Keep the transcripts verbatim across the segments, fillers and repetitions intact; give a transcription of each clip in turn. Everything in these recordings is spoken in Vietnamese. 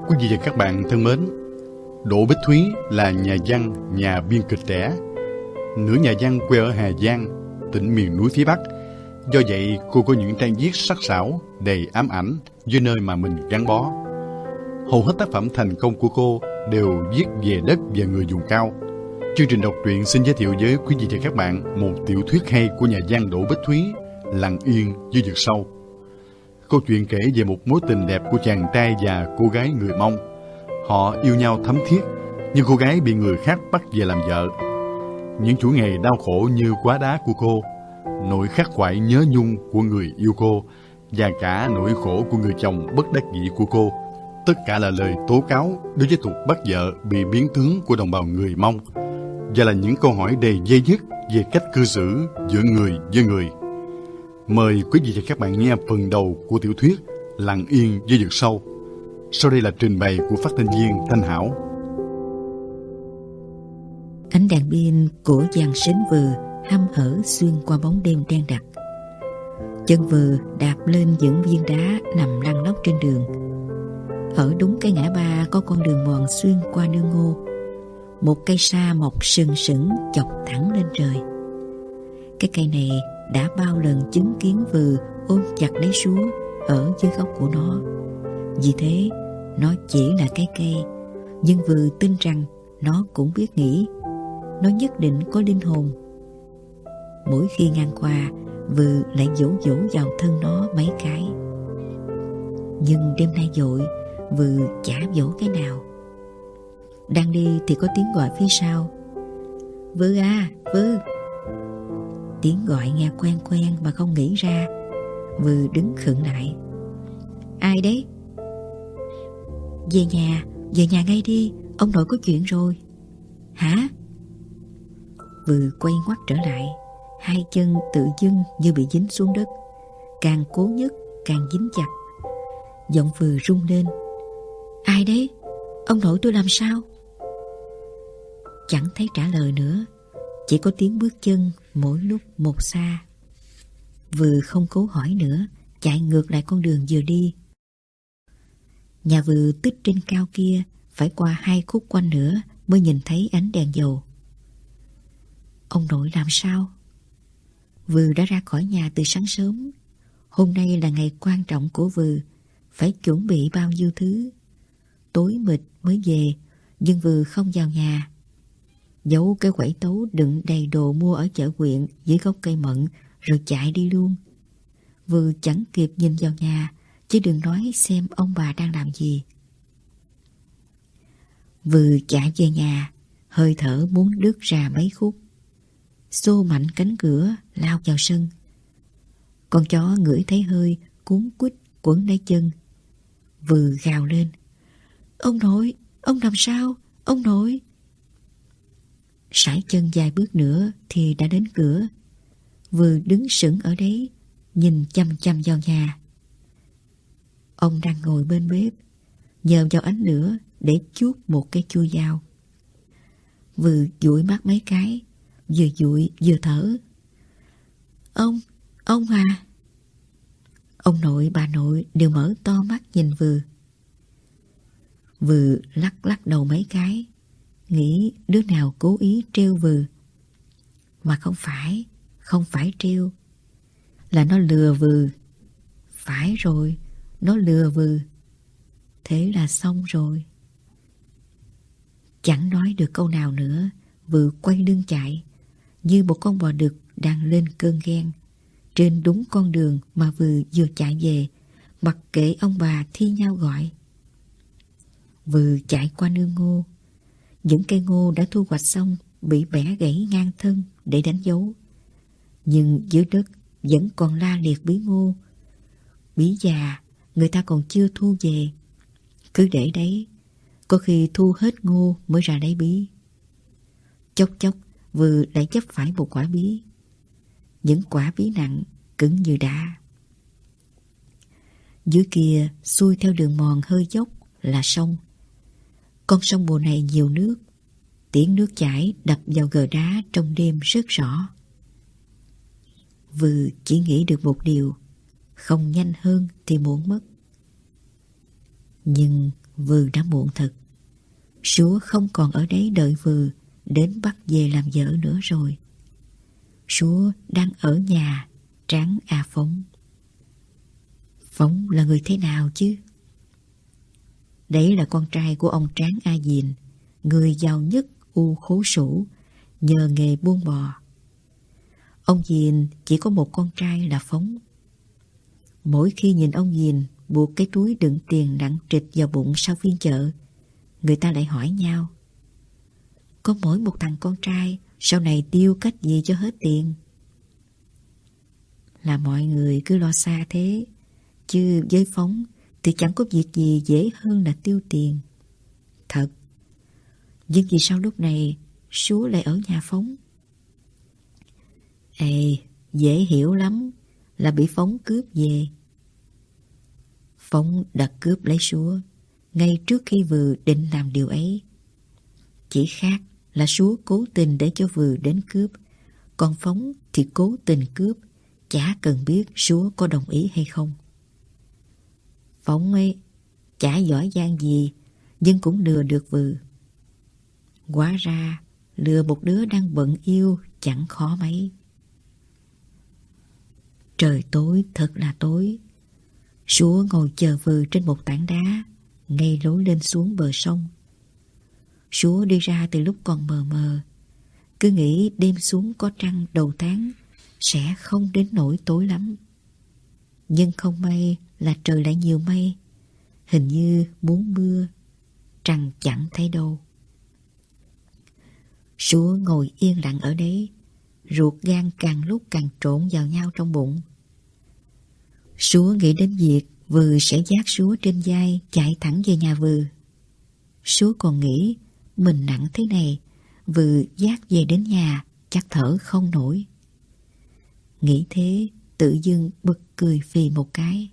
Quý vị và các bạn thân mến, Đỗ Bích Thúy là nhà văn, nhà biên kịch trẻ. Nữ nhà văn quê ở Hà Giang, tỉnh miền núi phía Bắc. Do vậy, cô có những trang viết sắc sảo, đầy ám ảnh với nơi mà mình gắn bó. Hầu hết tác phẩm thành công của cô đều viết về đất và người vùng cao. Chương trình đọc truyện xin giới thiệu với quý vị và các bạn một tiểu thuyết hay của nhà văn Đỗ Bích Thúy, Lặng Yên Dưới Vực Sâu. Câu chuyện kể về một mối tình đẹp của chàng trai và cô gái người Mông. Họ yêu nhau thấm thiết, nhưng cô gái bị người khác bắt về làm vợ. Những chuỗi ngày đau khổ như quá đá của cô, nỗi khắc khoải nhớ nhung của người yêu cô, và cả nỗi khổ của người chồng bất đắc dĩ của cô, tất cả là lời tố cáo đối với tục bắt vợ bị biến tướng của đồng bào người Mông, và là những câu hỏi đầy dây dứt về cách cư xử giữa người với người. Mời quý vị và các bạn nghe phần đầu của tiểu thuyết Lặng Yên Dưới Vực Sâu. Sau đây là trình bày của phát thanh viên Thanh Hảo. Ánh đèn pin của dàn sến vừ hăm hở xuyên qua bóng đêm đen đặc. Chân vừ đạp lên những viên đá nằm lăn lóc trên đường. Ở đúng cái ngã ba có con đường mòn xuyên qua nương ngô. Một cây sa mọc sừng sững chọc thẳng lên trời. Cái cây này đã bao lần chứng kiến vừ ôm chặt lấy súa ở dưới gốc của nó. Vì thế nó chỉ là cái cây, nhưng vừ tin rằng nó cũng biết nghĩ. Nó nhất định có linh hồn. Mỗi khi ngang qua, vừ lại vỗ vỗ vào thân nó mấy cái. Nhưng đêm nay vội, vừ chả vỗ cái nào. Đang đi thì có tiếng gọi phía sau. Vừ à, vừ. Tiếng gọi nghe quen quen mà không nghĩ ra. Vừ đứng khựng lại. Ai đấy? Về nhà, về nhà ngay đi, ông nội có chuyện rồi. Hả? Vừ quay ngoắt trở lại. Hai chân tự dưng như bị dính xuống đất. Càng cố nhấc càng dính chặt. Giọng vừ rung lên. Ai đấy? Ông nội tôi làm sao? Chẳng thấy trả lời nữa. Chỉ có tiếng bước chân mỗi lúc một xa. Vừ không cố hỏi nữa, chạy ngược lại con đường vừa đi. Nhà vừ tích trên cao kia phải qua hai khúc quanh nữa mới nhìn thấy ánh đèn dầu. Ông nội làm sao? Vừ đã ra khỏi nhà từ sáng sớm. Hôm nay là ngày quan trọng của vừ, phải chuẩn bị bao nhiêu thứ. Tối mịt mới về, nhưng vừ không vào nhà. Giấu cái quẩy tấu đựng đầy đồ mua ở chợ huyện dưới gốc cây mận, rồi chạy đi luôn. Vừ chẳng kịp nhìn vào nhà, chứ đừng nói xem ông bà đang làm gì. Vừ chạy về nhà, hơi thở muốn đứt ra mấy khúc. Xô mạnh cánh cửa, lao vào sân. Con chó ngửi thấy hơi, cuốn quýt quấn lấy chân. Vừ gào lên. Ông nội, ông làm sao? Ông nội! Sải chân vài bước nữa thì đã đến cửa. Vừ đứng sững ở đấy, nhìn chăm chăm vào nhà. Ông đang ngồi bên bếp, nhờ vào ánh lửa để chuốt một cái chuôi dao. Vừ dụi mắt mấy cái, vừa dụi vừa thở. Ông, ông à! Ông nội bà nội đều mở to mắt nhìn Vừ. Vừ lắc lắc đầu mấy cái, nghĩ đứa nào cố ý trêu Vừ. Mà không phải, không phải trêu, là nó lừa Vừ. Phải rồi, nó lừa Vừ. Thế là xong rồi. Chẳng nói được câu nào nữa, Vừ quay lưng chạy, như một con bò đực đang lên cơn ghen. Trên đúng con đường mà Vừ vừa chạy về, mặc kệ ông bà thi nhau gọi. Vừ chạy qua nương ngô. Những cây ngô đã thu hoạch xong bị bẻ gãy ngang thân để đánh dấu. Nhưng dưới đất vẫn còn la liệt bí ngô. Bí già người ta còn chưa thu về. Cứ để đấy, có khi thu hết ngô mới ra lấy bí. Chốc chốc Vừ lại chấp phải một quả bí. Những quả bí nặng, cứng như đá. Dưới kia xuôi theo đường mòn hơi dốc là sông. Con sông mùa này nhiều nước. Tiếng nước chảy đập vào gờ đá trong đêm rất rõ. Vừ chỉ nghĩ được một điều, không nhanh hơn thì muộn mất. Nhưng Vừ đã muộn thật. Súa không còn ở đấy đợi Vừ đến bắt về làm vợ nữa rồi. Súa đang ở nhà Tráng A Phóng. Phóng là người thế nào chứ? Đấy là con trai của ông Tráng A Diền, người giàu nhất U Khố Sủ, nhờ nghề buôn bò. Ông Diền chỉ có một con trai là Phóng. Mỗi khi nhìn ông Diền buộc cái túi đựng tiền nặng trịch vào bụng sau phiên chợ, người ta lại hỏi nhau: có mỗi một thằng con trai, sau này tiêu cách gì cho hết tiền? Là mọi người cứ lo xa thế, chứ với Phóng thì chẳng có việc gì dễ hơn là tiêu tiền. Thật. Nhưng vì sao lúc này Súa lại ở nhà Phóng? Ê, dễ hiểu lắm, là bị Phóng cướp về. Phóng đã cướp lấy Súa ngay trước khi Vừ định làm điều ấy. Chỉ khác là Súa cố tình để cho Vừ đến cướp, còn Phóng thì cố tình cướp, chả cần biết Súa có đồng ý hay không. Phóng ấy chả giỏi giang gì, nhưng cũng lừa được Vừ. Hóa ra lừa một đứa đang bận yêu chẳng khó mấy. Trời tối thật là tối. Súa ngồi chờ Vừ trên một tảng đá ngay lối lên xuống bờ sông. Súa đi ra từ lúc còn mờ mờ, cứ nghĩ đêm xuống có trăng đầu tháng sẽ không đến nỗi tối lắm. Nhưng không may là trời lại nhiều mây, hình như muốn mưa, trăng chẳng thấy đâu. Súa ngồi yên lặng ở đấy, ruột gan càng lúc càng trộn vào nhau trong bụng. Súa nghĩ đến việc Vừ sẽ vác Súa trên vai chạy thẳng về nhà Vừ. Súa còn nghĩ mình nặng thế này, Vừ vác về đến nhà chắc thở không nổi. Nghĩ thế tự dưng bật cười phì một cái.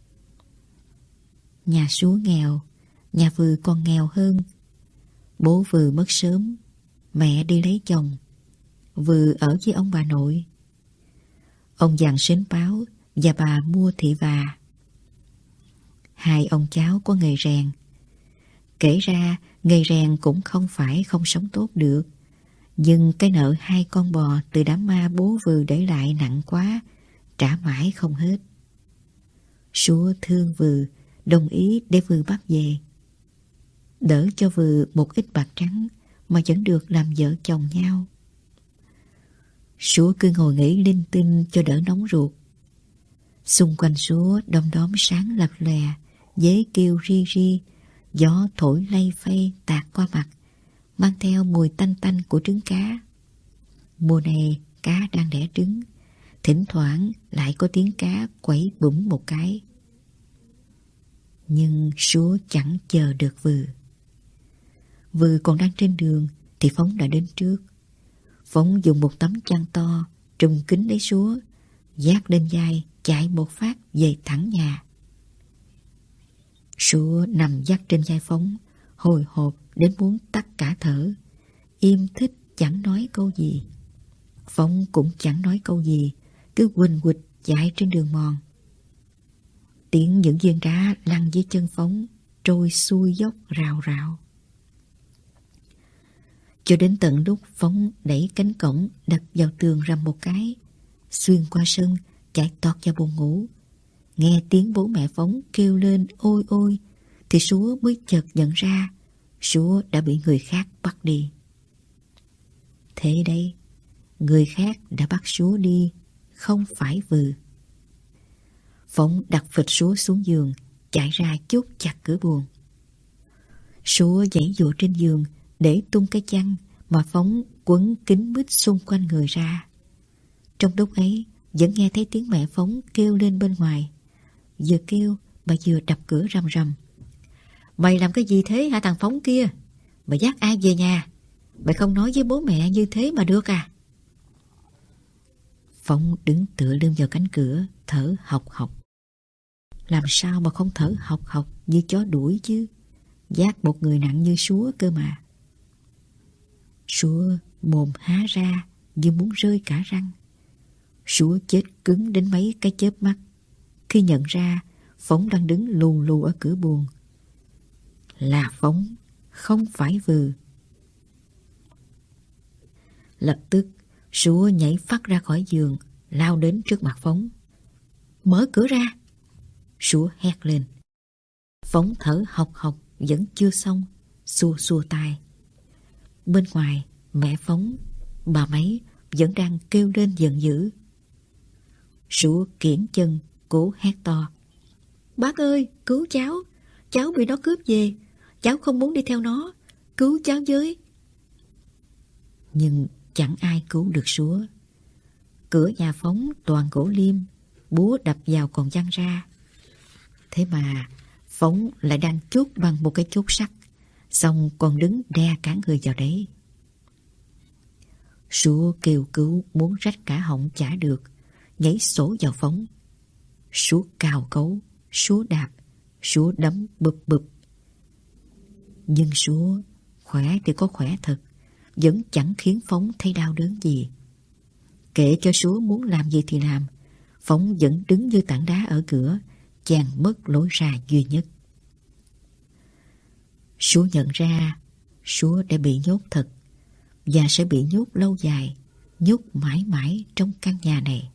Nhà Súa nghèo, nhà Vừ còn nghèo hơn. Bố Vừ mất sớm, mẹ đi lấy chồng, Vừ ở với ông bà nội. Ông dàn sến báo và bà mua thị và. Hai ông cháu có nghề rèn. Kể ra nghề rèn cũng không phải không sống tốt được, nhưng cái nợ hai con bò từ đám ma bố Vừ để lại nặng quá, trả mãi không hết. Súa thương Vừ, đồng ý để Vừ bắt về. Đỡ cho Vừ một ít bạc trắng mà vẫn được làm vợ chồng nhau. Súa cứ ngồi nghĩ linh tinh cho đỡ nóng ruột. Xung quanh Súa đom đóm sáng lập lòe, dế kêu ri ri, gió thổi lay phay tạt qua mặt, mang theo mùi tanh tanh của trứng cá. Mùa này cá đang đẻ trứng, thỉnh thoảng lại có tiếng cá quẩy bủm một cái. Nhưng Súa chẳng chờ được Vừ. Vừ còn đang trên đường thì Phóng đã đến trước. Phóng dùng một tấm chăn to trùm kín lấy Súa, vác lên vai chạy một phát về thẳng nhà. Súa nằm vắt trên vai Phóng, hồi hộp đến muốn tắt cả thở, im thích chẳng nói câu gì. Phóng cũng chẳng nói câu gì, cứ quỳnh quỳnh chạy trên đường mòn. Tiếng những viên đá lăn dưới chân Phóng trôi xuôi dốc rào rào. Cho đến tận lúc Phóng đẩy cánh cổng đập vào tường rầm một cái, xuyên qua sân chạy tọt vào buồng ngủ, nghe tiếng bố mẹ Phóng kêu lên ôi ôi, thì Súa mới chợt nhận ra Súa đã bị người khác bắt đi. Thế đây, người khác đã bắt Súa đi, không phải Vừ. Phóng đặt phịch Súa xuống giường, chạy ra chốt chặt cửa buồng. Súa giãy giụa trên giường để tung cái chăn mà Phóng quấn kín mít xung quanh người ra. Trong lúc ấy vẫn nghe thấy tiếng mẹ Phóng kêu lên bên ngoài. Vừa kêu bà vừa đập cửa rầm rầm. Mày làm cái gì thế hả thằng Phóng kia? Mày dắt ai về nhà? Mày không nói với bố mẹ như thế mà được à? Phóng đứng tựa lưng vào cánh cửa, thở hộc hộc. Làm sao mà không thở hộc hộc như chó đuổi chứ? Dắt một người nặng như Súa cơ mà. Súa mồm há ra như muốn rơi cả răng. Súa chết cứng đến mấy cái chớp mắt khi nhận ra Phóng đang đứng lù lù ở cửa buồng. là Phóng, không phải Vừ. Lập tức, Súa nhảy phắt ra khỏi giường, lao đến trước mặt Phóng. Mở cửa ra! Súa hét lên. Phóng thở hộc hộc vẫn chưa xong, xua xua tay. Bên ngoài, mẹ Phóng, bà Mấy vẫn đang kêu lên giận dữ. Súa kiễng chân, cố hét to. Bác ơi, cứu cháu! Cháu bị nó cướp về! Cháu không muốn đi theo nó! Cứu cháu với! Nhưng chẳng ai cứu được Súa. Cửa nhà Phóng toàn gỗ liêm, búa đập vào còn văng ra. Thế mà Phóng lại đang chốt bằng một cái chốt sắt, xong còn đứng đè cả người vào đấy. Súa kêu cứu muốn rách cả họng chả được, nhảy sổ vào Phóng. Súa cào cấu, Súa đạp, Súa đấm bụp bụp. Nhưng Súa khỏe thì có khỏe thật, vẫn chẳng khiến Phóng thấy đau đớn gì. Kệ cho Súa muốn làm gì thì làm, Phóng vẫn đứng như tảng đá ở cửa, chàng mất lối ra duy nhất. Súa nhận ra Súa đã bị nhốt thật, và sẽ bị nhốt lâu dài, nhốt mãi mãi trong căn nhà này.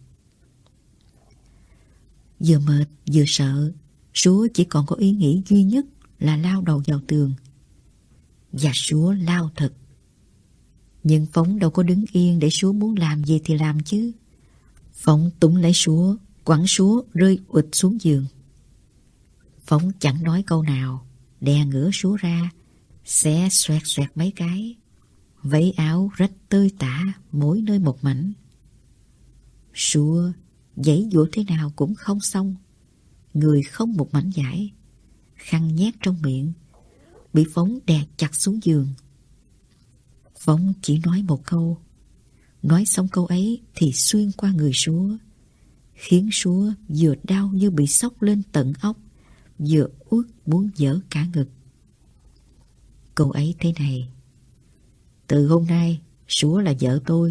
Vừa mệt vừa sợ, Súa chỉ còn có ý nghĩ duy nhất là lao đầu vào tường. Và Súa lao thật. Nhưng Phóng đâu có đứng yên để Súa muốn làm gì thì làm chứ. Phóng túm lấy Súa, quẳng Súa rơi ụt xuống giường. Phóng chẳng nói câu nào, đè ngửa Súa ra, xé xoẹt xoẹt mấy cái. Váy áo rách tơi tả mỗi nơi một mảnh. Súa giãy giụa thế nào cũng không xong, người không một mảnh vải, khăn nhét trong miệng, bị Phóng đè chặt xuống giường. Phóng chỉ nói một câu, nói xong câu ấy thì xuyên qua người Súa, khiến Súa vừa đau như bị xốc lên tận óc, vừa uất muốn vỡ cả ngực. Câu ấy thế này: từ hôm nay Súa là vợ tôi.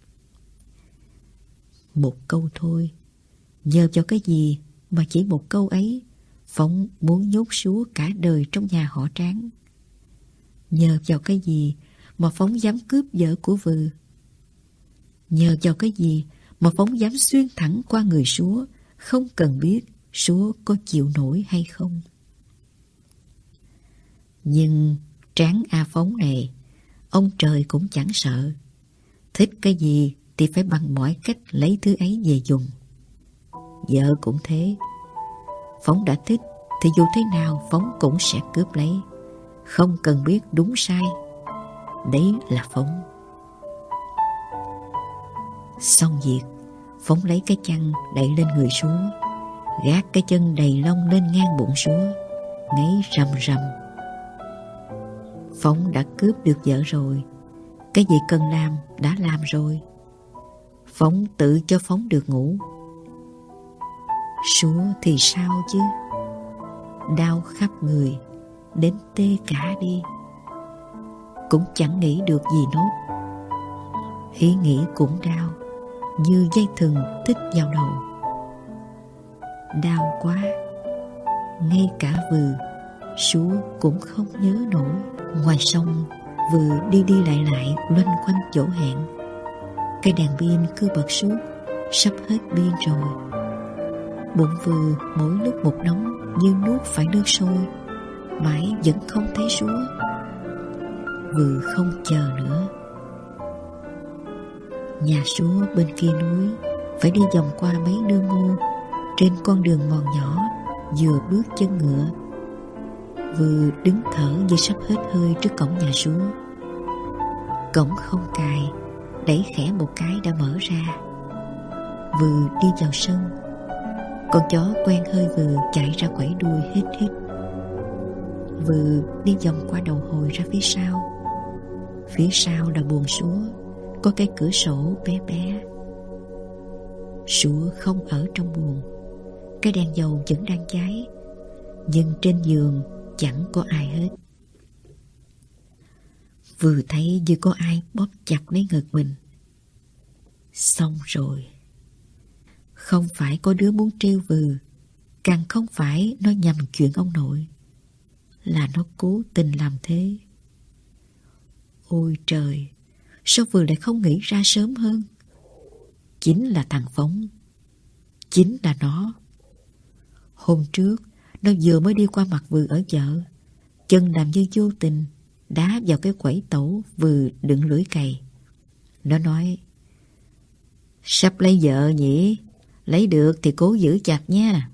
Một câu thôi, nhờ vào cái gì mà chỉ một câu ấy Phóng muốn nhốt Súa cả đời trong nhà họ Tráng? Nhờ vào cái gì mà Phóng dám cướp vợ của Vừ? Nhờ vào cái gì mà Phóng dám xuyên thẳng qua người Súa, không cần biết Súa có chịu nổi hay không? Nhưng Tráng A Phóng này, ông trời cũng chẳng sợ. Thích cái gì thì phải bằng mọi cách lấy thứ ấy về dùng. Vợ cũng thế. Phóng đã thích thì dù thế nào Phóng cũng sẽ cướp lấy, không cần biết đúng sai. Đấy là Phóng. Xong việc, Phóng lấy cái chăn đậy lên người Súa, gác cái chân đầy lông lên ngang bụng Súa, ngáy rầm rầm. Phóng đã cướp được vợ rồi, cái gì cần làm đã làm rồi. Phóng tự cho Phóng được ngủ. Súa thì sao chứ? Đau khắp người, đến tê cả đi, cũng chẳng nghĩ được gì nốt. Ý nghĩ cũng đau, như dây thừng thích vào đầu. Đau quá, ngay cả Vừ, Súa cũng không nhớ nổi. Ngoài sông, Vừ đi đi lại lại loanh quanh chỗ hẹn. Cây đèn pin cứ bật suốt, sắp hết pin rồi. Bụng Vừ mỗi lúc một nóng như nuốt phải nước sôi, mãi vẫn không thấy Súa. Vừ không chờ nữa. Nhà Súa bên kia núi, phải đi vòng qua mấy nương ngô, trên con đường mòn nhỏ, vừa bước chân ngựa. Vừ đứng thở như sắp hết hơi trước cổng nhà Súa. Cổng không cài, đẩy khẽ một cái đã mở ra. Vừ đi vào sân. Con chó quen hơi Vừ chạy ra quẩy đuôi hít hít. Vừ đi vòng qua đầu hồi ra phía sau. Phía sau là buồng Súa, có cái cửa sổ bé bé. Súa không ở trong buồng. Cái đèn dầu vẫn đang cháy, nhưng trên giường chẳng có ai hết. Vừa thấy như có ai bóp chặt lấy ngực mình. Xong rồi. Không phải có đứa muốn trêu Vừ, càng không phải nói nhầm chuyện ông nội. là nó cố tình làm thế. Ôi trời, sao vừa lại không nghĩ ra sớm hơn? Chính là thằng Phóng. Chính là nó. Hôm trước, nó vừa mới đi qua mặt Vừ ở chợ, chân làm như vô tình đá vào cái quẩy tẩu Vừ đựng lưỡi cày. Nó nói: sắp lấy vợ nhỉ? Lấy được thì cố giữ chặt nha.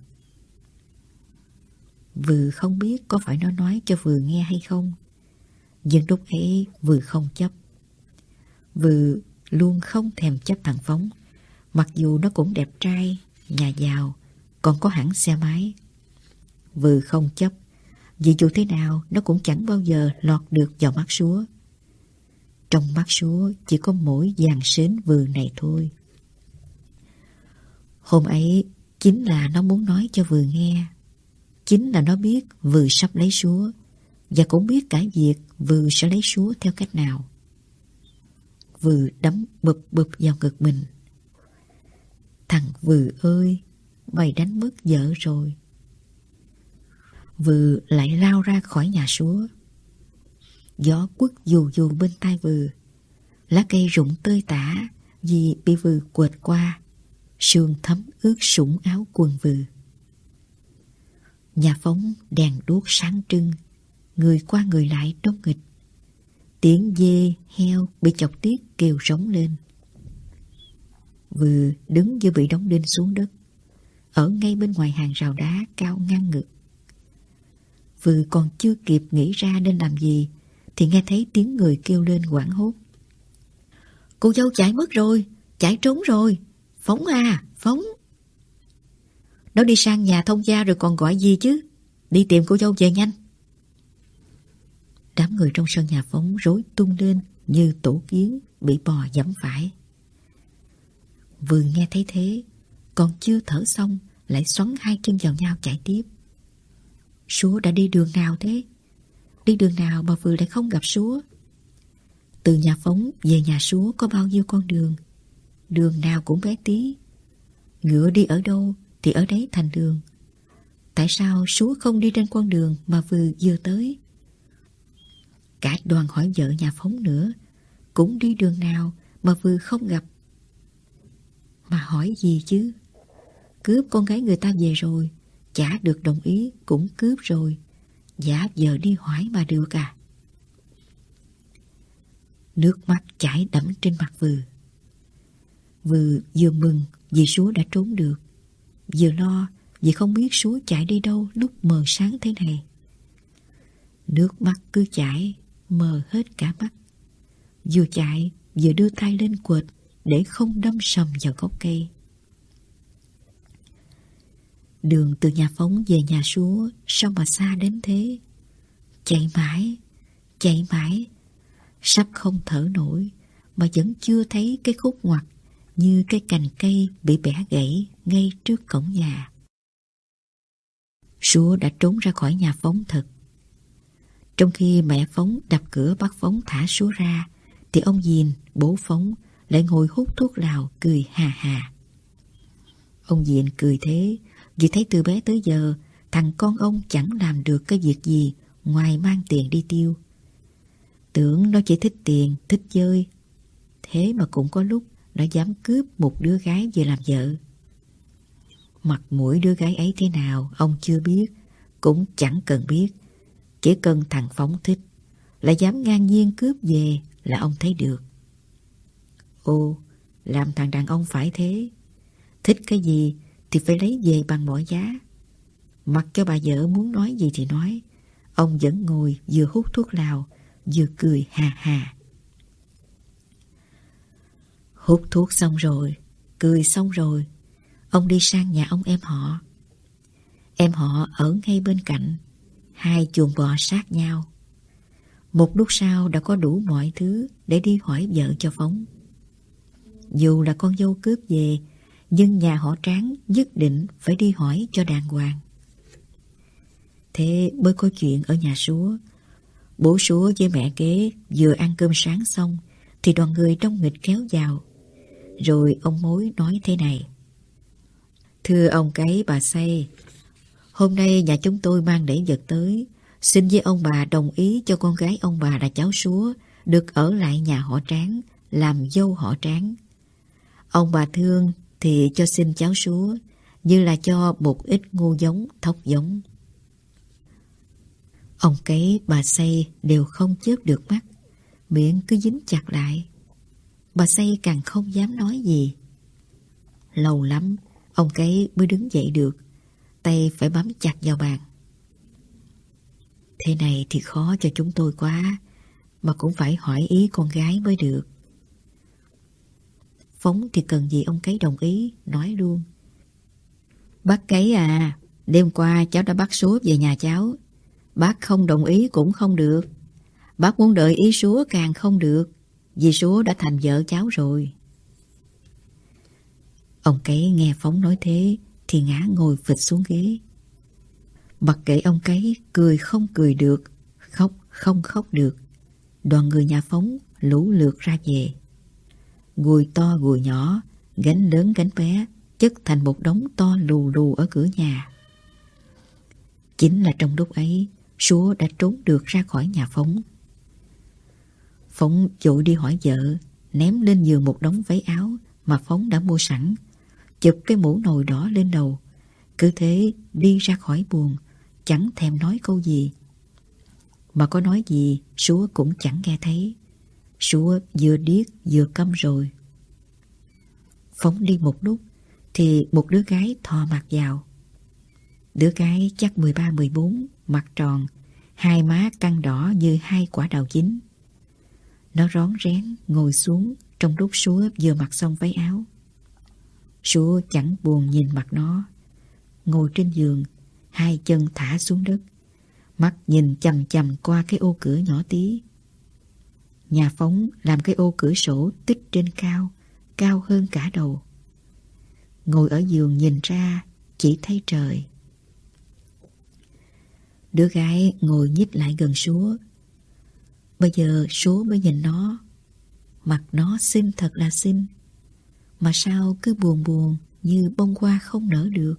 Vừ không biết có phải nó nói cho Vừ nghe hay không, nhưng lúc ấy Vừ không chấp. Vừ luôn không thèm chấp thằng Phóng, mặc dù nó cũng đẹp trai, nhà giàu, còn có hẳn xe máy. Vừ không chấp, vì dù thế nào nó cũng chẳng bao giờ lọt được vào mắt Súa. Trong mắt Súa chỉ có mỗi dàn sến Vừ này thôi. Hôm ấy chính là nó muốn nói cho Vừ nghe. Chính là nó biết Vừ sắp lấy Súa, và cũng biết cả việc Vừ sẽ lấy Súa theo cách nào. Vừ đấm bụp bụp vào ngực mình. Thằng Vừ ơi, mày đánh mất vợ rồi. Vừ lại lao ra khỏi nhà Súa. Gió quất dù dù bên tai Vừ. Lá cây rụng tơi tả vì bị Vừ quệt qua. Sương thấm ướt sũng áo quần Vừ. Nhà Phóng đèn đuốc sáng trưng, người qua người lại đông nghịch. Tiếng dê, heo bị chọc tiết kêu rống lên. Vừ đứng như bị đóng đinh xuống đất, ở ngay bên ngoài hàng rào đá cao ngang ngực. Vừ còn chưa kịp nghĩ ra nên làm gì thì nghe thấy tiếng người kêu lên hoảng hốt: cô dâu chạy mất rồi, chạy trốn rồi, Phóng à, Phóng. Nó đi sang nhà thông gia rồi còn gọi gì chứ, đi tìm cô dâu về nhanh. Đám người trong sân nhà Phóng rối tung lên như tổ kiến bị bò giẫm phải. Vừa nghe thấy thế, còn chưa thở xong lại xoắn hai chân vào nhau chạy tiếp. Súa đã đi đường nào thế? Đi đường nào mà vừa lại không gặp Súa? Từ nhà Phóng về nhà Súa có bao nhiêu con đường? Đường nào cũng bé tí. Ngựa đi ở đâu thì ở đấy thành đường. Tại sao Súa không đi trên con đường mà vừa vừa tới? Cả đoàn hỏi vợ nhà Phóng nữa, cũng đi đường nào mà vừa không gặp. Mà hỏi gì chứ? Cướp con gái người ta về rồi, chả được đồng ý cũng cướp rồi, giả vờ đi hỏi mà được à? Nước mắt chảy đẫm trên mặt Vừ. Vừ vừa mừng vì Súa đã trốn được, vừa lo vì không biết Súa chạy đi đâu lúc mờ sáng thế này. Nước mắt cứ chảy mờ hết cả mắt. Vừa chạy vừa đưa tay lên quệt để không đâm sầm vào gốc cây. Đường từ nhà Phóng về nhà Súa sao mà xa đến thế? Chạy mãi, chạy mãi, sắp không thở nổi mà vẫn chưa thấy cái khúc ngoặt như cái cành cây bị bẻ gãy ngay trước cổng nhà. Súa đã trốn ra khỏi nhà Phóng thật. Trong khi mẹ Phóng đập cửa bắt Phóng thả Súa ra, thì ông Diền, bố Phóng, lại ngồi hút thuốc lào cười hà hà. Ông Diền cười thế vì thấy từ bé tới giờ thằng con ông chẳng làm được cái việc gì ngoài mang tiền đi tiêu. Tưởng nó chỉ thích tiền, thích chơi, thế mà cũng có lúc nó dám cướp một đứa gái về làm vợ. Mặt mũi đứa gái ấy thế nào ông chưa biết, cũng chẳng cần biết. Chỉ cần thằng Phóng thích, lại dám ngang nhiên cướp về là ông thấy được. Ồ, làm thằng đàn ông phải thế. Thích cái gì thì phải lấy về bằng mọi giá. Mặc cho bà vợ muốn nói gì thì nói, ông vẫn ngồi vừa hút thuốc lào vừa cười hà hà. Hút thuốc xong rồi, cười xong rồi, ông đi sang nhà ông em họ. Em họ ở ngay bên cạnh, hai chuồng bò sát nhau. Một lúc sau đã có đủ mọi thứ để đi hỏi vợ cho Phóng. Dù là con dâu cướp về, nhưng nhà họ Tráng nhất định phải đi hỏi cho đàng hoàng. Thế mới có chuyện ở nhà Súa. Bố Súa với mẹ kế vừa ăn cơm sáng xong thì đoàn người đông nghịch kéo vào. Rồi ông Mối nói thế này: thưa ông Cấy bà Xây, hôm nay nhà chúng tôi mang lễ vật tới, xin với ông bà đồng ý cho con gái ông bà là cháu Súa được ở lại nhà họ Tráng, làm dâu họ Tráng. Ông bà thương thì cho xin cháu Súa như là cho một ít ngô giống, thóc giống. Ông Cấy, bà Xây đều không chớp được mắt, miệng cứ dính chặt lại. Bà Xây càng không dám nói gì. Lâu lắm, ông Cấy mới đứng dậy được, tay phải bám chặt vào bàn. Thế này thì khó cho chúng tôi quá, mà cũng phải hỏi ý con gái mới được. Phóng thì cần gì ông Cấy đồng ý, nói luôn. Bác Cấy à, đêm qua cháu đã bắt Súa về nhà cháu. Bác không đồng ý cũng không được. Bác muốn đợi ý Súa càng không được, vì Súa đã thành vợ cháu rồi. Ông Cấy nghe Phóng nói thế thì ngã ngồi phịch xuống ghế. Mặc kệ ông Cấy cười không cười được, khóc không khóc được, đoàn người nhà Phóng lũ lượt ra về. Gùi to gùi nhỏ, gánh lớn gánh bé chất thành một đống to lù lù ở cửa nhà. Chính là trong lúc ấy, Súa đã trốn được ra khỏi nhà Phóng. Phóng vội đi hỏi vợ, ném lên giường một đống váy áo mà Phóng đã mua sẵn, chụp cái mũ nồi đỏ lên đầu, cứ thế đi ra khỏi buồng, chẳng thèm nói câu gì. Mà có nói gì, Súa cũng chẳng nghe thấy. Súa vừa điếc vừa câm rồi. Phóng đi một lúc thì một đứa gái thò mặt vào. Đứa gái chắc mười ba mười bốn, mặt tròn, hai má căng đỏ như hai quả đào chín. Nó rón rén ngồi xuống trong lúc Súa vừa mặc xong váy áo. Súa chẳng buồn nhìn mặt nó, ngồi trên giường, hai chân thả xuống đất, mắt nhìn chằm chằm qua cái ô cửa nhỏ tí. Nhà Phóng làm cái ô cửa sổ tích trên cao, cao hơn cả đầu. Ngồi ở giường nhìn ra chỉ thấy trời. Đứa gái ngồi nhích lại gần Súa. Bây giờ Súa mới nhìn nó. Mặt nó xinh thật là xinh, mà sao cứ buồn buồn như bông hoa không nở được.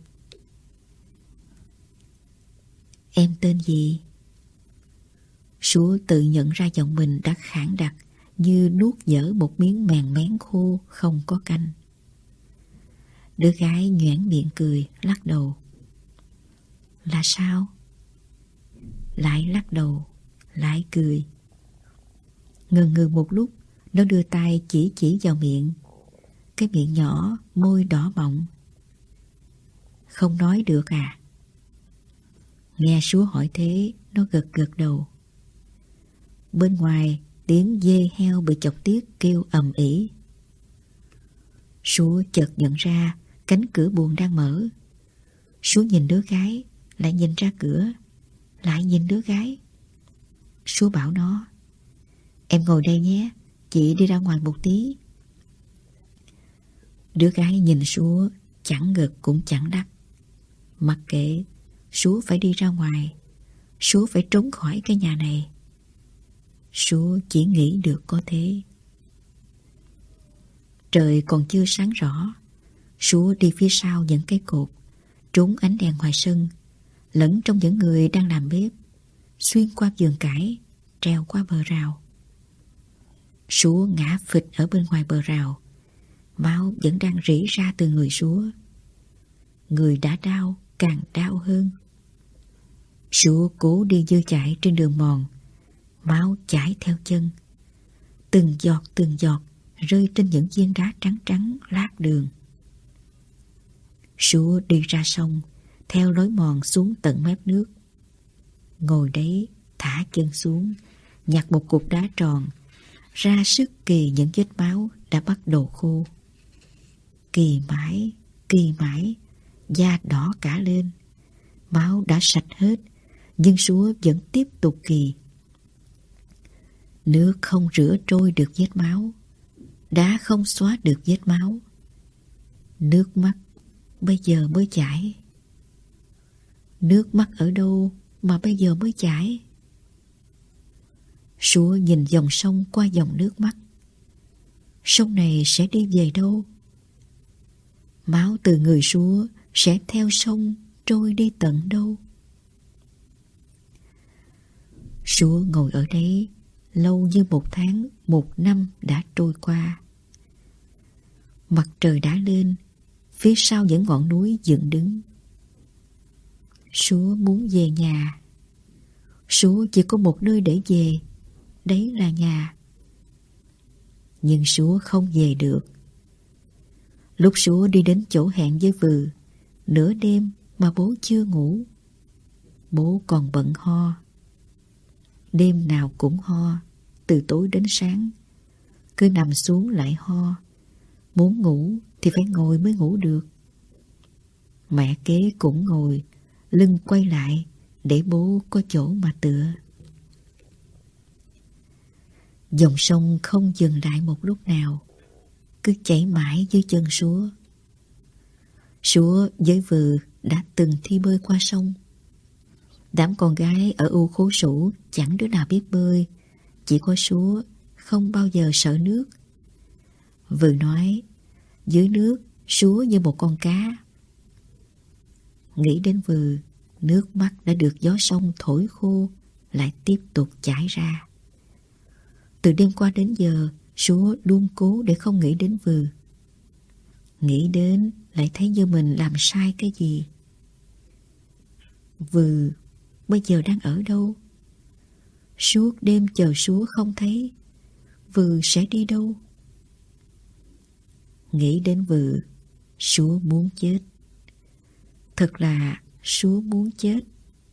Em tên gì? Súa tự nhận ra giọng mình đã khản đặc, như nuốt dở một miếng mèn mén khô không có canh. Đứa gái nhoẻn miệng cười, lắc đầu. Là sao? Lại lắc đầu, lại cười. Ngừ ngừ một lúc, nó đưa tay chỉ chỉ vào miệng. Cái miệng nhỏ, môi đỏ mọng. Không nói được à? Nghe Súa hỏi thế, nó gật gật đầu. Bên ngoài, tiếng dê heo bị chọc tiết kêu ầm ĩ. Súa chợt nhận ra cánh cửa buồng đang mở. Súa nhìn đứa gái, lại nhìn ra cửa, lại nhìn đứa gái. Súa bảo nó, em ngồi đây nhé, chị đi ra ngoài một tí. Đứa gái nhìn Súa, chẳng gật cũng chẳng đáp. Mặc kệ, Súa phải đi ra ngoài, Súa phải trốn khỏi cái nhà này. Súa chỉ nghĩ được có thế. Trời còn chưa sáng rõ, Súa đi phía sau những cây cột, trốn ánh đèn ngoài sân, lẫn trong những người đang làm bếp, xuyên qua vườn cải, treo qua bờ rào. Súa ngã phịch ở bên ngoài bờ rào, máu vẫn đang rỉ ra từ người Súa. Người đã đau càng đau hơn. Súa cố đi dư chạy trên đường mòn, máu chảy theo chân, từng giọt từng giọt rơi trên những viên đá trắng trắng lát đường. Súa đi ra sông, theo lối mòn xuống tận mép nước. Ngồi đấy, thả chân xuống, nhặt một cục đá tròn, ra sức kỳ những vết máu đã bắt đầu khô. Kỳ mãi, kỳ mãi, da đỏ cả lên. Máu đã sạch hết, nhưng Súa vẫn tiếp tục kỳ. Nước không rửa trôi được vết máu, đá không xóa được vết máu. Nước mắt bây giờ mới chảy. Nước mắt ở đâu mà bây giờ mới chảy? Súa nhìn dòng sông qua dòng nước mắt. Sông này sẽ đi về đâu? Máu từ người Súa sẽ theo sông trôi đi tận đâu? Súa ngồi ở đấy lâu như một tháng, một năm đã trôi qua. Mặt trời đã lên, phía sau những ngọn núi dựng đứng. Súa muốn về nhà. Súa chỉ có một nơi để về, đấy là nhà. Nhưng Súa không về được. Lúc Súa đi đến chỗ hẹn với Vừ, nửa đêm mà bố chưa ngủ. Bố còn bận ho. Đêm nào cũng ho, từ tối đến sáng. Cứ nằm xuống lại ho. Muốn ngủ thì phải ngồi mới ngủ được. Mẹ kế cũng ngồi, lưng quay lại để bố có chỗ mà tựa. Dòng sông không dừng lại một lúc nào, cứ chảy mãi dưới chân Súa. Súa với Vừ đã từng thi bơi qua sông. Đám con gái ở U Khố Sủ chẳng đứa nào biết bơi, chỉ có Súa không bao giờ sợ nước. Vừ nói, dưới nước Súa như một con cá. Nghĩ đến Vừ, nước mắt đã được gió sông thổi khô, lại tiếp tục chảy ra. Từ đêm qua đến giờ, Súa luôn cố để không nghĩ đến Vừ. Nghĩ đến lại thấy như mình làm sai cái gì. Vừ bây giờ đang ở đâu? Suốt đêm chờ Súa không thấy. Vừ sẽ đi đâu? Nghĩ đến Vừ, Súa muốn chết. Thật là Súa muốn chết.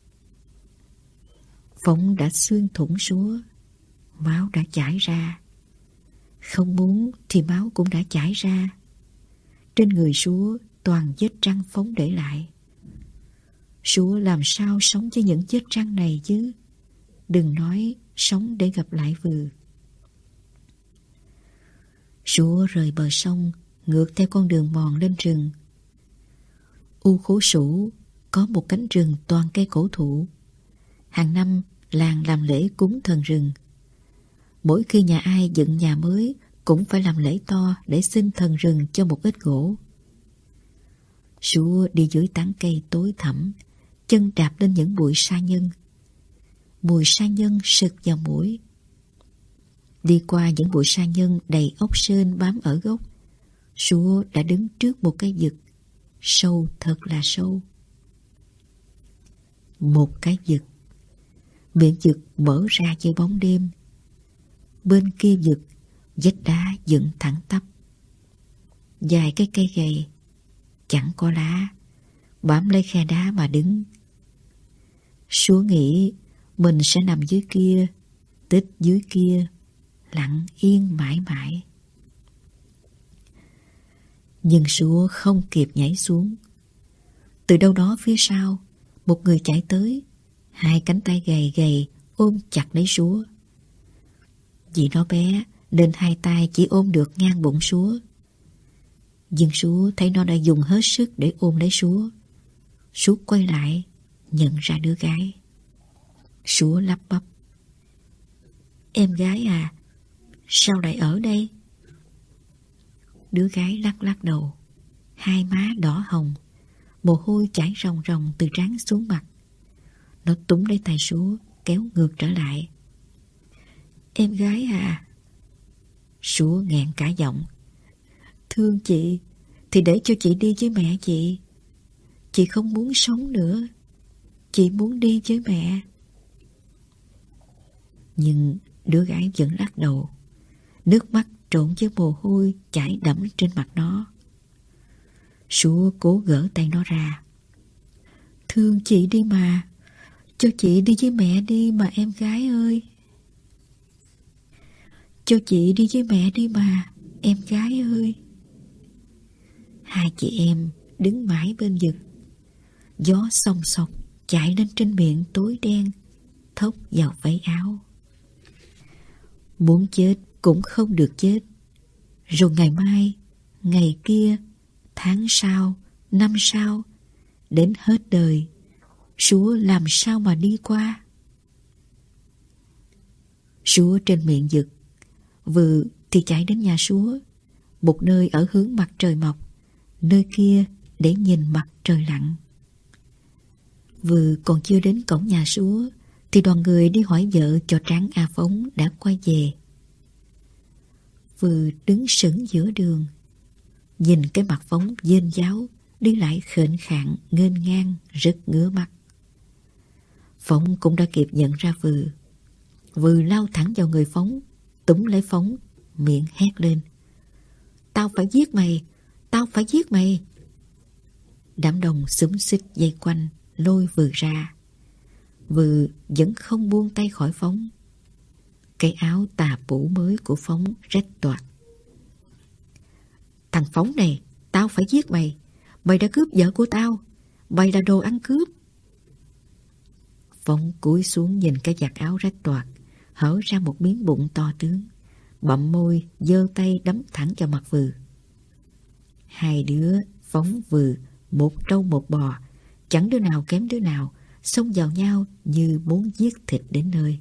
Phóng đã xuyên thủng Súa, máu đã chảy ra. Không muốn thì máu cũng đã chảy ra. Trên người Súa toàn vết răng Phóng để lại. Súa làm sao sống với những vết răng này chứ? Đừng nói sống để gặp lại Vừ. Súa rời bờ sông, ngược theo con đường mòn lên rừng. U Khố Sủ có một cánh rừng toàn cây cổ thụ. Hàng năm làng làm lễ cúng thần rừng. Mỗi khi nhà ai dựng nhà mới cũng phải làm lễ to để xin thần rừng cho một ít gỗ. Súa đi dưới tán cây tối thẳm, chân đạp lên những bụi sa nhân. Mùi sa nhân sực vào mũi. Đi qua những bụi sa nhân đầy ốc sên bám ở gốc, Súa đã đứng trước một cái vực. Sâu thật là sâu. Một cái vực. Miệng vực mở ra dưới bóng đêm. Bên kia vực, vách đá dựng thẳng tắp. Dài cái cây gầy, chẳng có lá, bám lấy khe đá mà đứng. Súa nghĩ mình sẽ nằm dưới kia, tích dưới kia, lặng yên mãi mãi. Nhưng Súa không kịp nhảy xuống. Từ đâu đó phía sau, một người chạy tới, hai cánh tay gầy gầy ôm chặt lấy Súa. Vì nó bé nên hai tay chỉ ôm được ngang bụng Súa. Nhưng Súa thấy nó đã dùng hết sức để ôm lấy Súa. Súa quay lại, nhận ra đứa gái. Súa lắp bắp, em gái à, sao lại ở đây? Đứa gái lắc lắc đầu, hai má đỏ hồng, mồ hôi chảy ròng ròng từ trán xuống mặt. Nó túm lấy tay Súa, kéo ngược trở lại. Em gái à. Súa nghẹn cả giọng. Thương chị thì để cho chị đi với mẹ chị. Chị không muốn sống nữa. Chị muốn đi với mẹ. Nhưng đứa gái vẫn lắc đầu. Nước mắt trộn với mồ hôi chảy đẫm trên mặt nó. Súa cố gỡ tay nó ra. Thương chị đi mà. Cho chị đi với mẹ đi mà em gái ơi. Cho chị đi với mẹ đi mà em gái ơi. Hai chị em đứng mãi bên vực. Gió xông xộc chạy lên trên miệng tối đen, thốc vào váy áo. Muốn chết cũng không được chết. Rồi ngày mai, ngày kia, tháng sau, năm sau, đến hết đời, Súa làm sao mà đi qua? Súa trên miệng vực. Vừ thì chạy đến nhà Súa, một nơi ở hướng mặt trời mọc, nơi kia để nhìn mặt trời lặn. Vừ còn chưa đến cổng nhà Súa thì đoàn người đi hỏi vợ cho Tráng A Phóng đã quay về. Vừa đứng sững giữa đường, nhìn cái mặt Phóng vênh váo đi lại khệnh khạng nghênh ngang rất ngứa mắt. Phóng cũng đã kịp nhận ra Vừa. Vừa lao thẳng vào người Phóng, túm lấy Phóng, miệng hét lên: "Tao phải giết mày! Tao phải giết mày!" Đám đông xúm xít dây quanh, lôi Vừa ra. Vừa vẫn không buông tay khỏi Phóng. Cái áo tà bủ mới của Phóng rách toạc. "Thằng Phóng này, tao phải giết mày! Mày đã cướp vợ của tao! Mày là đồ ăn cướp!" Phóng cúi xuống nhìn cái vạt áo rách toạc, hở ra một miếng bụng to tướng, bậm môi, giơ tay đấm thẳng vào mặt Vừa. Hai đứa Phóng Vừa, một trâu một bò, chẳng đứa nào kém đứa nào, xông vào nhau như muốn giết thịt đến nơi.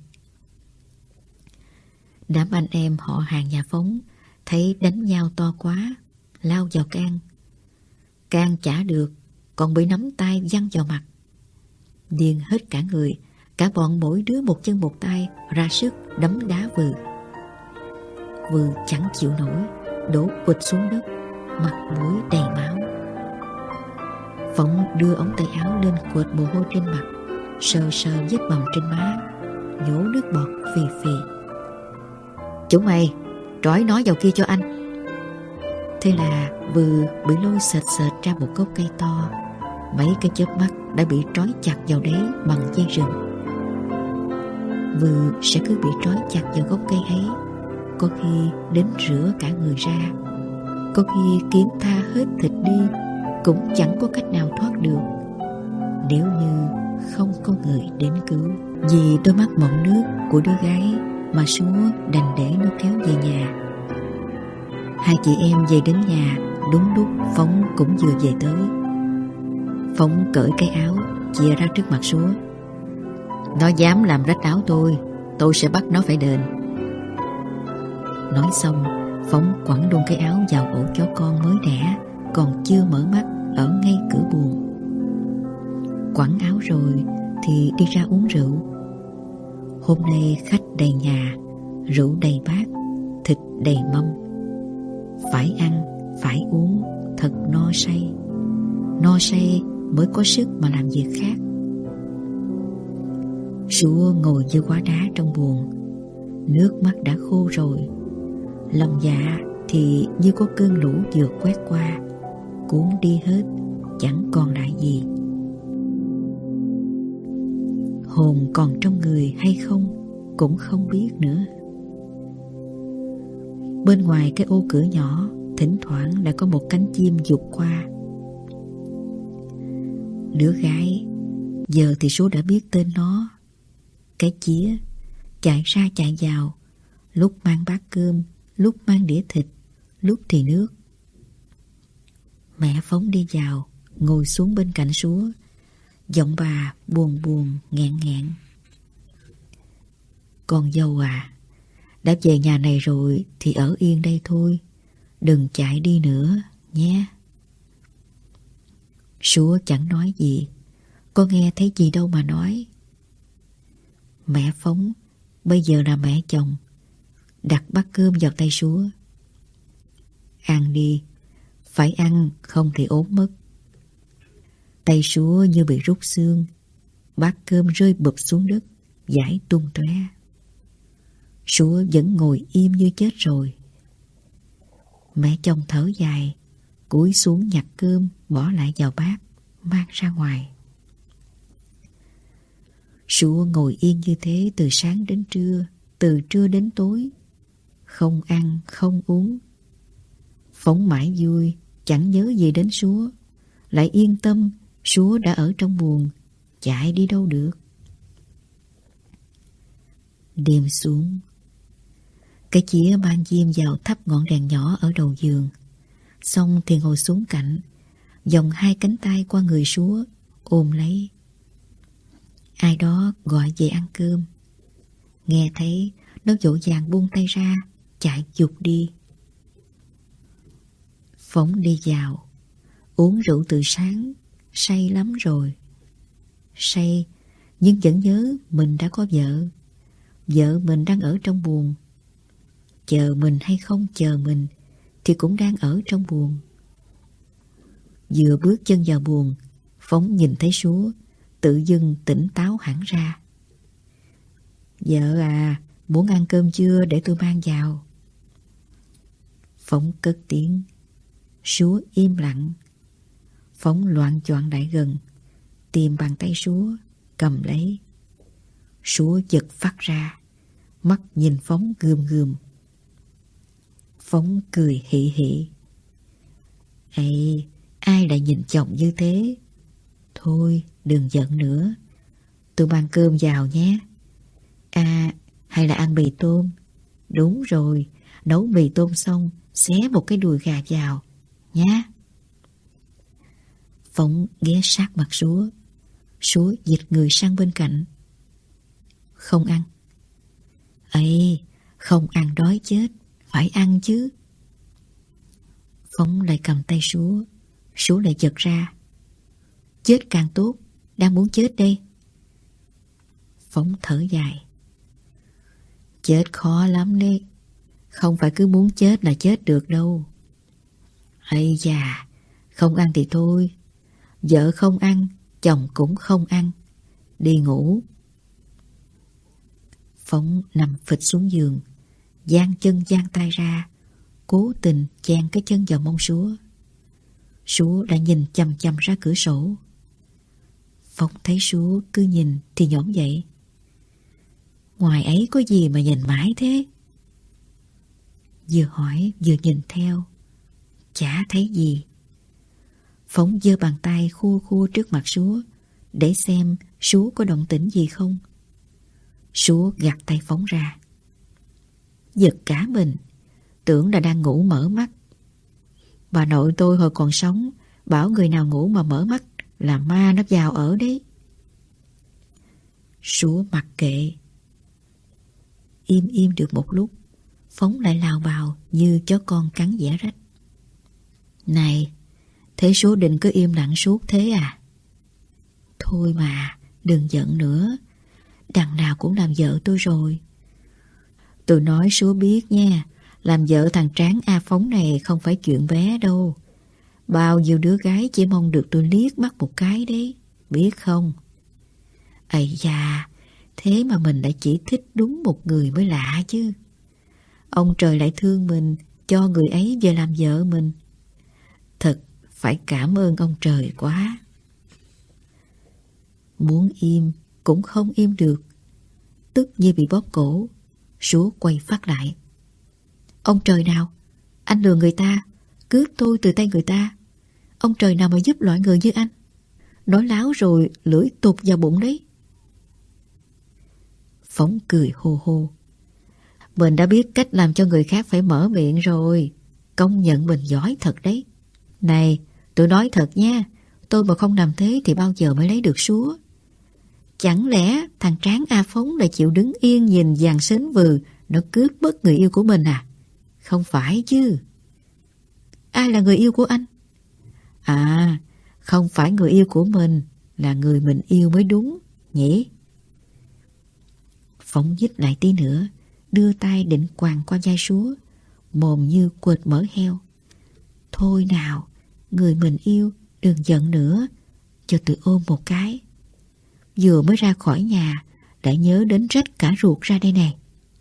Đám anh em họ hàng nhà Phóng thấy đánh nhau to quá, lao vào can. Can chả được, còn bị nắm tay văng vào mặt. Điên hết cả người, cả bọn mỗi đứa một chân một tay ra sức đấm đá Vừa. Vừa chẳng chịu nổi, đổ quỵt xuống đất, mặt mũi đầy máu. Phóng đưa ống tay áo lên quệt mồ hôi trên mặt, sờ sờ vết bầm trên má, nhổ nước bọt phì phì. "Chúng mày, trói nó vào kia cho anh." Thế là Vừa bị lôi sệt sệt ra một gốc cây to. Mấy cái chớp mắt đã bị trói chặt vào đấy bằng dây rừng. Vừa sẽ cứ bị trói chặt vào gốc cây ấy, có khi đến rửa cả người ra, có khi kiếm tha hết thịt đi, cũng chẳng có cách nào thoát được, nếu như không có người đến cứu. Vì đôi mắt mọng nước của đứa gái mà Súa đành để nó kéo về nhà. Hai chị em về đến nhà đúng lúc Phóng cũng vừa về tới. Phóng cởi cái áo chia ra trước mặt Súa: "Nó dám làm rách áo tôi, tôi sẽ bắt nó phải đền." Nói xong, Phóng quẳng luôn cái áo vào ổ chó con mới đẻ còn chưa mở mắt ở ngay cửa buồng. Quẳng áo rồi thì đi ra uống rượu. Hôm nay khách đầy nhà, rượu đầy bát, thịt đầy mâm. Phải ăn, phải uống, thật no say. No say mới có sức mà làm việc khác. Súa ngồi như hóa đá trong buồng, nước mắt đã khô rồi, lòng dạ thì như có cơn lũ vừa quét qua, cuốn đi hết, chẳng còn lại gì. Hồn còn trong người hay không cũng không biết nữa. Bên ngoài cái ô cửa nhỏ, thỉnh thoảng đã có một cánh chim vụt qua. Đứa gái, giờ thì Số đã biết tên nó. Cái chía, chạy ra chạy vào, lúc mang bát cơm, lúc mang đĩa thịt, lúc thì nước. Mẹ Phóng đi vào, ngồi xuống bên cạnh Súa, giọng bà buồn buồn, nghẹn nghẹn: "Con dâu à, đã về nhà này rồi thì ở yên đây thôi, đừng chạy đi nữa nhé." Súa chẳng nói gì, có nghe thấy gì đâu mà nói. Mẹ Phóng bây giờ là mẹ chồng, đặt bát cơm vào tay Súa: "Ăn đi, phải ăn không thì ốm mất." Tay Súa như bị rút xương, bát cơm rơi bụp xuống đất, vãi tung tóe. Súa vẫn ngồi im như chết rồi. Mẹ chồng thở dài, cúi xuống nhặt cơm, bỏ lại vào bát, mang ra ngoài. Súa ngồi yên như thế từ sáng đến trưa, từ trưa đến tối, không ăn, không uống. Phóng mãi vui, chẳng nhớ gì đến Súa, lại yên tâm Súa đã ở trong buồng, chạy đi đâu được. Đêm xuống, cái chĩa ban diêm vào thắp ngọn đèn nhỏ ở đầu giường, xong thì ngồi xuống cạnh, vòng hai cánh tay qua người Súa, ôm lấy. Ai đó gọi về ăn cơm. Nghe thấy, nó vội vàng buông tay ra, chạy giục đi. Phóng đi vào, uống rượu từ sáng, say lắm rồi. Say nhưng vẫn nhớ mình đã có vợ. Vợ mình đang ở trong buồng. Chờ mình hay không chờ mình thì cũng đang ở trong buồng. Vừa bước chân vào buồng, Phóng nhìn thấy Súa, tự dưng tỉnh táo hẳn ra. Vợ à, muốn ăn cơm chưa để tôi mang vào? Phóng cất tiếng. Súa im lặng. Phóng loạng choạng lại gần, tìm bàn tay Súa, cầm lấy. Súa giật phát ra, mắt nhìn Phóng gườm gườm. Phóng cười hị hị. Ê, ai lại nhìn chồng như thế? Thôi, đừng giận nữa. Tôi mang cơm vào nhé. À, hay là ăn mì tôm? Đúng rồi, nấu mì tôm xong, xé một cái đùi gà vào, nhé. Phóng ghé sát mặt Súa. Súa dịch người sang bên cạnh. Không ăn. Ê, không ăn đói chết, phải ăn chứ. Phóng lại cầm tay Súa. Súa lại giật ra. Chết càng tốt, đang muốn chết đây. Phóng thở dài. Chết khó lắm đấy. Không phải cứ muốn chết là chết được đâu. Ây da, không ăn thì thôi. Vợ không ăn, chồng cũng không ăn. Đi ngủ. Phóng nằm phịch xuống giường, giang chân giang tay ra, cố tình chen cái chân vào mông Súa. Súa đã nhìn chằm chằm ra cửa sổ. Phóng thấy Súa cứ nhìn thì nhổm dậy. Ngoài ấy có gì mà nhìn mãi thế? Vừa hỏi vừa nhìn theo, chả thấy gì. Phóng giơ bàn tay khua khua trước mặt Súa để xem Súa có động tĩnh gì không. Súa gạt tay Phóng ra. Giật cả mình, tưởng là đang ngủ mở mắt. Bà nội tôi hồi còn sống bảo người nào ngủ mà mở mắt là ma nó vào ở đấy. Súa mặc kệ. Im im được một lúc, Phóng lại lào bào như chó con cắn dẻ rách. Này, thế Súa định cứ im lặng suốt thế à? Thôi mà, đừng giận nữa. Đằng nào cũng làm vợ tôi rồi. Tôi nói Súa biết nha, làm vợ thằng Tráng A Phóng này không phải chuyện bé đâu. Bao nhiêu đứa gái chỉ mong được tôi liếc mắt một cái đấy, biết không? Ây da, thế mà mình lại chỉ thích đúng một người mới lạ chứ. Ông trời lại thương mình, cho người ấy về làm vợ mình. Thật phải cảm ơn ông trời quá. Muốn im cũng không im được. Tức như bị bóp cổ, Súa quay phát lại. Ông trời nào? Anh lừa người ta, cướp tôi từ tay người ta. Ông trời nào mà giúp loại người như anh? Nói láo rồi lưỡi tụt vào bụng đấy. Phóng cười hô hô. Mình đã biết cách làm cho người khác phải mở miệng rồi. Công nhận mình giỏi thật đấy. Này, tôi nói thật nha, tôi mà không làm thế thì bao giờ mới lấy được Súa. Chẳng lẽ thằng Tráng A Phóng lại chịu đứng yên nhìn dàn sến vừ nó cướp mất người yêu của mình à? Không phải chứ. Ai là người yêu của anh? À, không phải người yêu của mình, là người mình yêu mới đúng, nhỉ? Phóng nhích lại tí nữa, đưa tay định quàng qua vai Súa, mồm như quệt mỡ heo. Thôi nào, người mình yêu, đừng giận nữa, cho tôi ôm một cái. Vừa mới ra khỏi nhà, đã nhớ đến rách cả ruột ra đây này.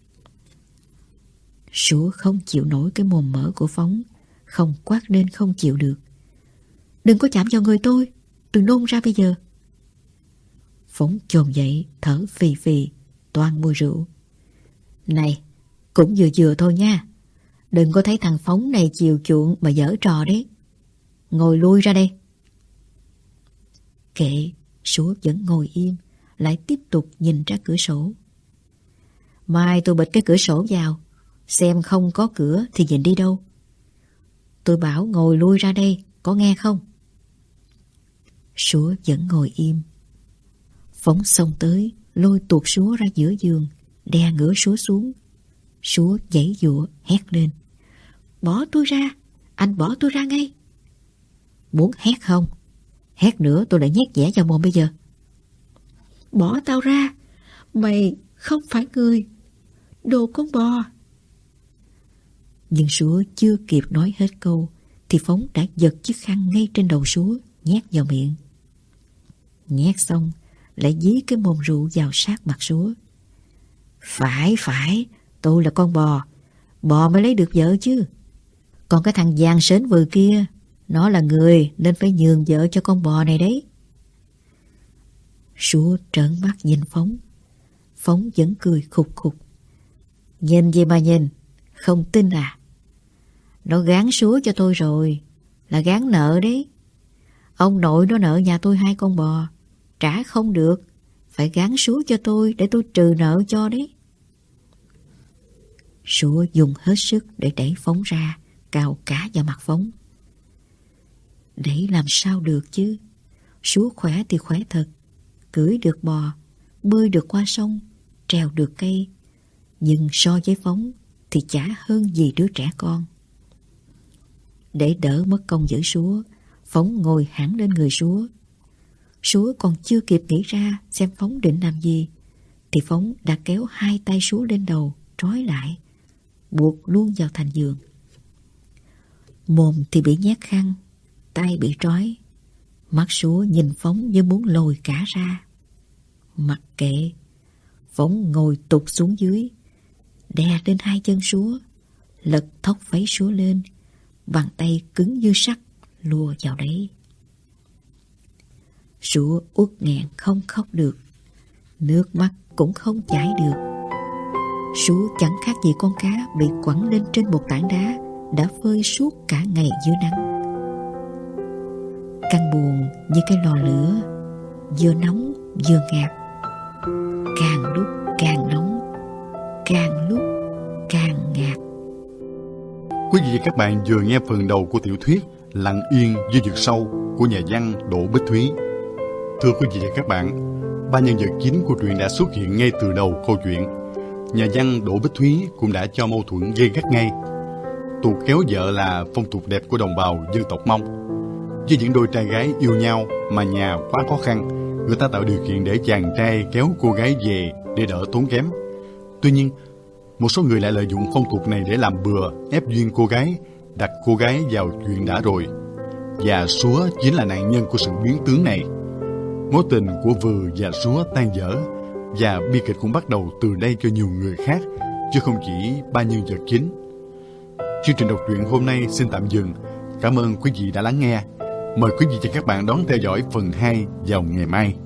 Súa không chịu nổi cái mồm mỡ của Phóng, không quát lên không chịu được. Đừng có chạm vào người tôi, tôi nôn ra bây giờ. Phóng chồm dậy, thở phì phì, toan mùi rượu. Này, cũng vừa vừa thôi nha. Đừng có thấy thằng Phóng này chiều chuộng mà giở trò đấy. Ngồi lui ra đây. Kệ, Súa vẫn ngồi im, lại tiếp tục nhìn ra cửa sổ. Mai tôi bịt cái cửa sổ vào, xem không có cửa thì nhìn đi đâu. Tôi bảo ngồi lui ra đây, có nghe không? Súa vẫn ngồi im. Phóng xông tới, lôi tuột Súa ra giữa giường, đè ngửa Súa xuống. Súa giãy giụa hét lên. Bỏ tôi ra, anh bỏ tôi ra ngay. Muốn hét không? Hét nữa tôi lại nhét dẻ vào mồm bây giờ. Bỏ tao ra. Mày không phải người. Đồ con bò. Nhưng Súa chưa kịp nói hết câu thì Phóng đã giật chiếc khăn ngay trên đầu Súa, nhét vào miệng. Nhét xong lại dí cái mồm rượu vào sát mặt Súa. Phải, phải, tôi là con bò. Bò mới lấy được vợ chứ. Còn cái thằng giang sến vừa kia, nó là người nên phải nhường vợ cho con bò này đấy. Súa trợn mắt nhìn Phóng. Phóng vẫn cười khục khục. Nhìn gì mà nhìn, không tin à? Nó gán Súa cho tôi rồi, là gán nợ đấy. Ông nội nó nợ nhà tôi hai con bò, trả không được, phải gán Súa cho tôi để tôi trừ nợ cho đấy. Súa dùng hết sức để đẩy Phóng ra, cào cả vào mặt Phóng. Đẩy làm sao được chứ? Súa khỏe thì khỏe thật, cưỡi được bò, bơi được qua sông, trèo được cây, nhưng so với Phóng thì chả hơn gì đứa trẻ con. Để đỡ mất công giữ Súa, Phóng ngồi hẳn lên người Súa. Súa còn chưa kịp nghĩ ra xem Phóng định làm gì thì Phóng đã kéo hai tay Súa lên đầu, trói lại, buộc luôn vào thành giường. Mồm thì bị nhét khăn, tay bị trói. Mắt Súa nhìn Phóng như muốn lồi cả ra. Mặc kệ, Phóng ngồi tụt xuống dưới, đè lên hai chân Súa, lật thốc váy Súa lên, bàn tay cứng như sắt lùa vào đấy. Súa uất nghẹn không khóc được, nước mắt cũng không chảy được. Súa chẳng khác gì con cá bị quẳng lên trên một tảng đá đã phơi suốt cả ngày dưới nắng. Căn buồn như cái lò lửa, vừa nóng vừa ngạt, càng lúc càng nóng, càng lúc càng ngạt. Quý vị và các bạn vừa nghe phần đầu của tiểu thuyết Lặng Yên Dưới Vực Sâu của nhà văn Đỗ Bích Thúy. Thưa quý vị và các bạn, ba nhân vật chính của truyện đã xuất hiện ngay từ đầu câu chuyện. Nhà văn Đỗ Bích Thúy cũng đã cho mâu thuẫn gây gắt ngay. Tục kéo vợ là phong tục đẹp của đồng bào dân tộc Mông. Với những đôi trai gái yêu nhau mà nhà quá khó khăn, người ta tạo điều kiện để chàng trai kéo cô gái về để đỡ tốn kém. Tuy nhiên, một số người lại lợi dụng phong tục này để làm bừa, ép duyên cô gái, đặt cô gái vào chuyện đã rồi. Và Súa chính là nạn nhân của sự biến tướng này. Mối tình của Vừ và Súa tan vỡ, và bi kịch cũng bắt đầu từ đây cho nhiều người khác, chứ không chỉ ba nhân vật chính. Chương trình đọc truyện hôm nay xin tạm dừng. Cảm ơn quý vị đã lắng nghe. Mời quý vị và các bạn đón theo dõi phần hai vào ngày mai.